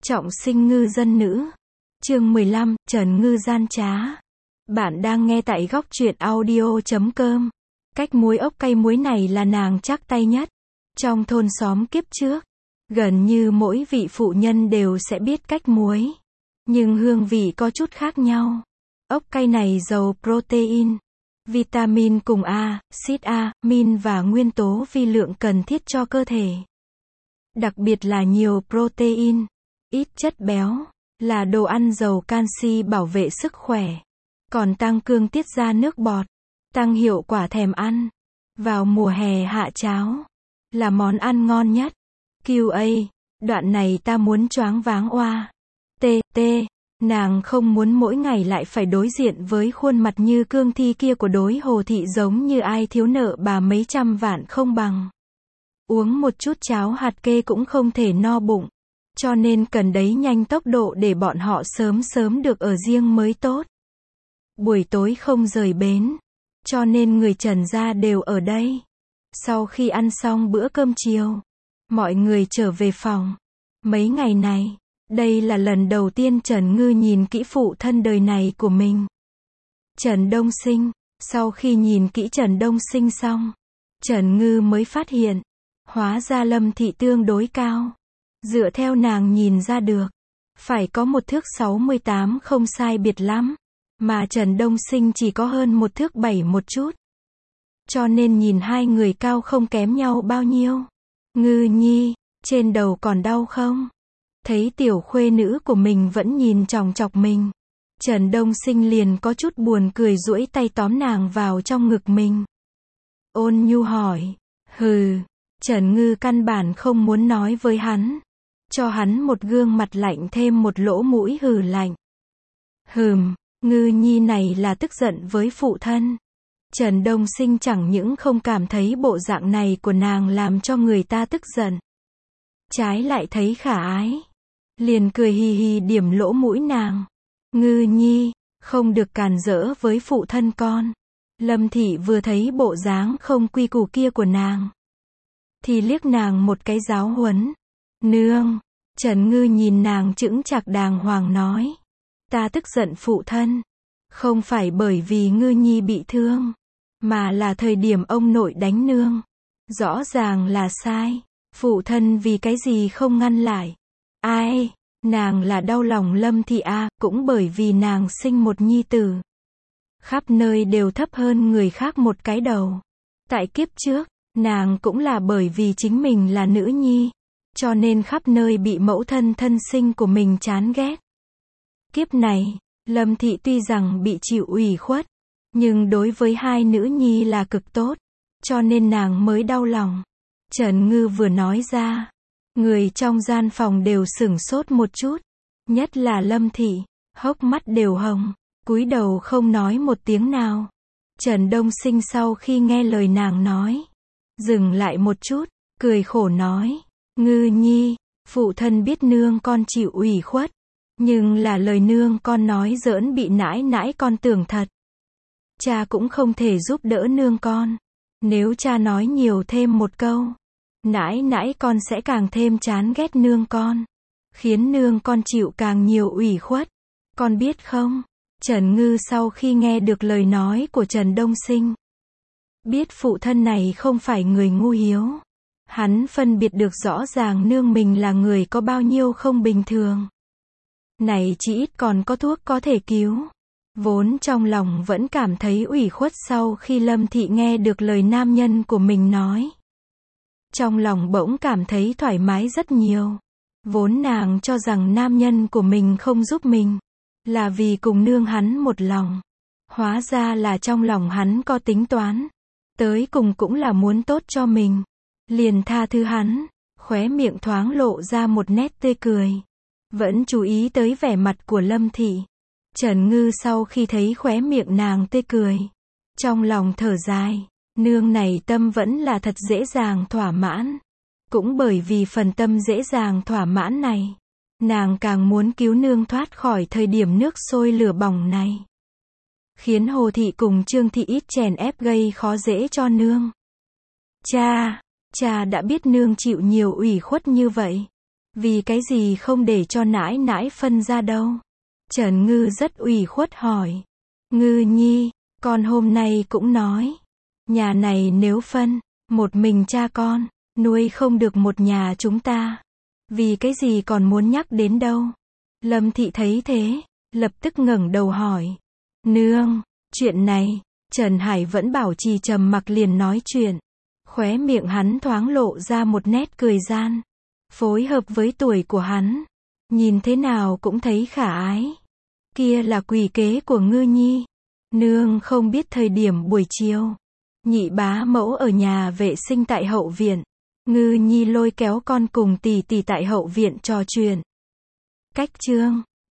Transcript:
Trọng sinh ngư dân nữ. Chương 15, Trần Ngư gian trá. Bạn đang nghe tại góc truyện audio.com. Cách muối ốc cay muối này là nàng chắc tay nhất. Trong thôn xóm kiếp trước, gần như mỗi vị phụ nhân đều sẽ biết cách muối. Nhưng hương vị có chút khác nhau. Ốc cay này giàu protein, vitamin cùng axit amin và nguyên tố vi lượng cần thiết cho cơ thể. Đặc biệt là nhiều protein, ít chất béo, là đồ ăn giàu canxi bảo vệ sức khỏe, còn tăng cường tiết ra nước bọt, tăng hiệu quả thèm ăn. Vào mùa hè hạ cháo, là món ăn ngon nhất. QA, đoạn này ta muốn choáng váng oa. TT, nàng không muốn mỗi ngày lại phải đối diện với khuôn mặt như cương thi kia của đối Hồ Thị, giống như ai thiếu nợ bà mấy trăm vạn không bằng. Uống một chút cháo hạt kê cũng không thể no bụng, cho nên cần đẩy nhanh tốc độ để bọn họ sớm sớm được ở riêng mới tốt. Buổi tối không rời bến, cho nên người Trần gia đều ở đây. Sau khi ăn xong bữa cơm chiều, mọi người trở về phòng. Mấy ngày này, đây là lần đầu tiên Trần Ngư nhìn kỹ phụ thân đời này của mình. Trần Đông Sinh. Sau khi nhìn kỹ Trần Đông Sinh xong, Trần Ngư mới phát hiện, hóa ra Lâm Thị tương đối cao. Dựa theo nàng nhìn ra được, phải có một thước 68 không sai biệt lắm, mà Trần Đông Sinh chỉ có hơn một thước 7 một chút. Cho nên nhìn hai người cao không kém nhau bao nhiêu. Ngư nhi, trên đầu còn đau không? Thấy tiểu khuê nữ của mình vẫn nhìn chòng chọc mình, Trần Đông Sinh liền có chút buồn cười, duỗi tay tóm nàng vào trong ngực mình. Ôn nhu hỏi. Hừ. Trần Ngư căn bản không muốn nói với hắn, cho hắn một gương mặt lạnh thêm một lỗ mũi hừ lạnh. Ngư nhi này là tức giận với phụ thân. Trần Đông Sinh chẳng những không cảm thấy bộ dạng này của nàng làm cho người ta tức giận, trái lại thấy khả ái, liền cười hì hì điểm lỗ mũi nàng. Ngư nhi, không được càn rỡ với phụ thân con. Lâm Thị vừa thấy bộ dáng không quy củ kia của nàng, thì liếc nàng một cái giáo huấn. Nương. Trần Ngư nhìn nàng chững chạc đàng hoàng nói. Ta tức giận phụ thân, không phải bởi vì Ngư nhi bị thương, mà là thời điểm ông nội đánh nương. Rõ ràng là sai. Phụ thân vì cái gì không ngăn lại? Ai? Nàng là đau lòng Lâm Thị cũng bởi vì nàng sinh một nhi tử, khắp nơi đều thấp hơn người khác một cái đầu. Tại kiếp trước, nàng cũng là bởi vì chính mình là nữ nhi, cho nên khắp nơi bị mẫu thân thân sinh của mình chán ghét. Kiếp này, Lâm Thị tuy rằng bị chịu ủy khuất, nhưng đối với hai nữ nhi là cực tốt, cho nên nàng mới đau lòng. Trần Ngư vừa nói ra, người trong gian phòng đều sửng sốt một chút, nhất là Lâm Thị, hốc mắt đều hồng, cúi đầu không nói một tiếng nào. Trần Đông Sinh sau khi nghe lời nàng nói, dừng lại một chút, cười khổ nói. Ngư nhi, phụ thân biết nương con chịu ủy khuất, nhưng là lời nương con nói giỡn, bị nãi nãi con tưởng thật. Cha cũng không thể giúp đỡ nương con. Nếu cha nói nhiều thêm một câu, nãi nãi con sẽ càng thêm chán ghét nương con, khiến nương con chịu càng nhiều ủy khuất. Con biết không? Trần Ngư sau khi nghe được lời nói của Trần Đông Sinh, biết phụ thân này không phải người ngu hiếu. Hắn phân biệt được rõ ràng nương mình là người có bao nhiêu không bình thường. Này chỉ ít còn có thuốc có thể cứu. Vốn trong lòng vẫn cảm thấy ủy khuất sau khi Lâm Thị nghe được lời nam nhân của mình nói. Trong lòng bỗng cảm thấy thoải mái rất nhiều. Vốn nàng cho rằng nam nhân của mình không giúp mình, là vì cùng nương hắn một lòng. Hóa ra là trong lòng hắn có tính toán. Tới cùng cũng là muốn tốt cho mình. Liền tha thứ hắn, khóe miệng thoáng lộ ra một nét tươi cười. Vẫn chú ý tới vẻ mặt của Lâm Thị. Trần Ngư sau khi thấy khóe miệng nàng tươi cười, trong lòng thở dài, nương này tâm vẫn là thật dễ dàng thỏa mãn. Cũng bởi vì phần tâm dễ dàng thỏa mãn này, nàng càng muốn cứu nương thoát khỏi thời điểm nước sôi lửa bỏng này. Khiến Hồ Thị cùng Trương Thị ít chèn ép gây khó dễ cho nương. Cha đã biết nương chịu nhiều ủy khuất như vậy, Vì cái gì không để cho nãi nãi phân ra đâu? Trần Ngư rất ủy khuất hỏi. Ngư nhi, con hôm nay cũng nói. Nhà này nếu phân, một mình cha con, nuôi không được một nhà chúng ta. Vì cái gì còn muốn nhắc đến đâu? Lâm Thị thấy thế, lập tức ngẩng đầu hỏi. Nương, chuyện này, Trần Hải vẫn bảo trì trầm mặc liền nói chuyện. Khóe miệng hắn thoáng lộ ra một nét cười gian. Phối hợp với tuổi của hắn. Nhìn thế nào cũng thấy khả ái. Kia là quỷ kế của Ngư nhi. Nương không biết thời điểm buổi chiều. Nhị bá mẫu ở nhà vệ sinh tại hậu viện. Ngư nhi lôi kéo con cùng tỷ tỷ tại hậu viện trò chuyện. Cách chương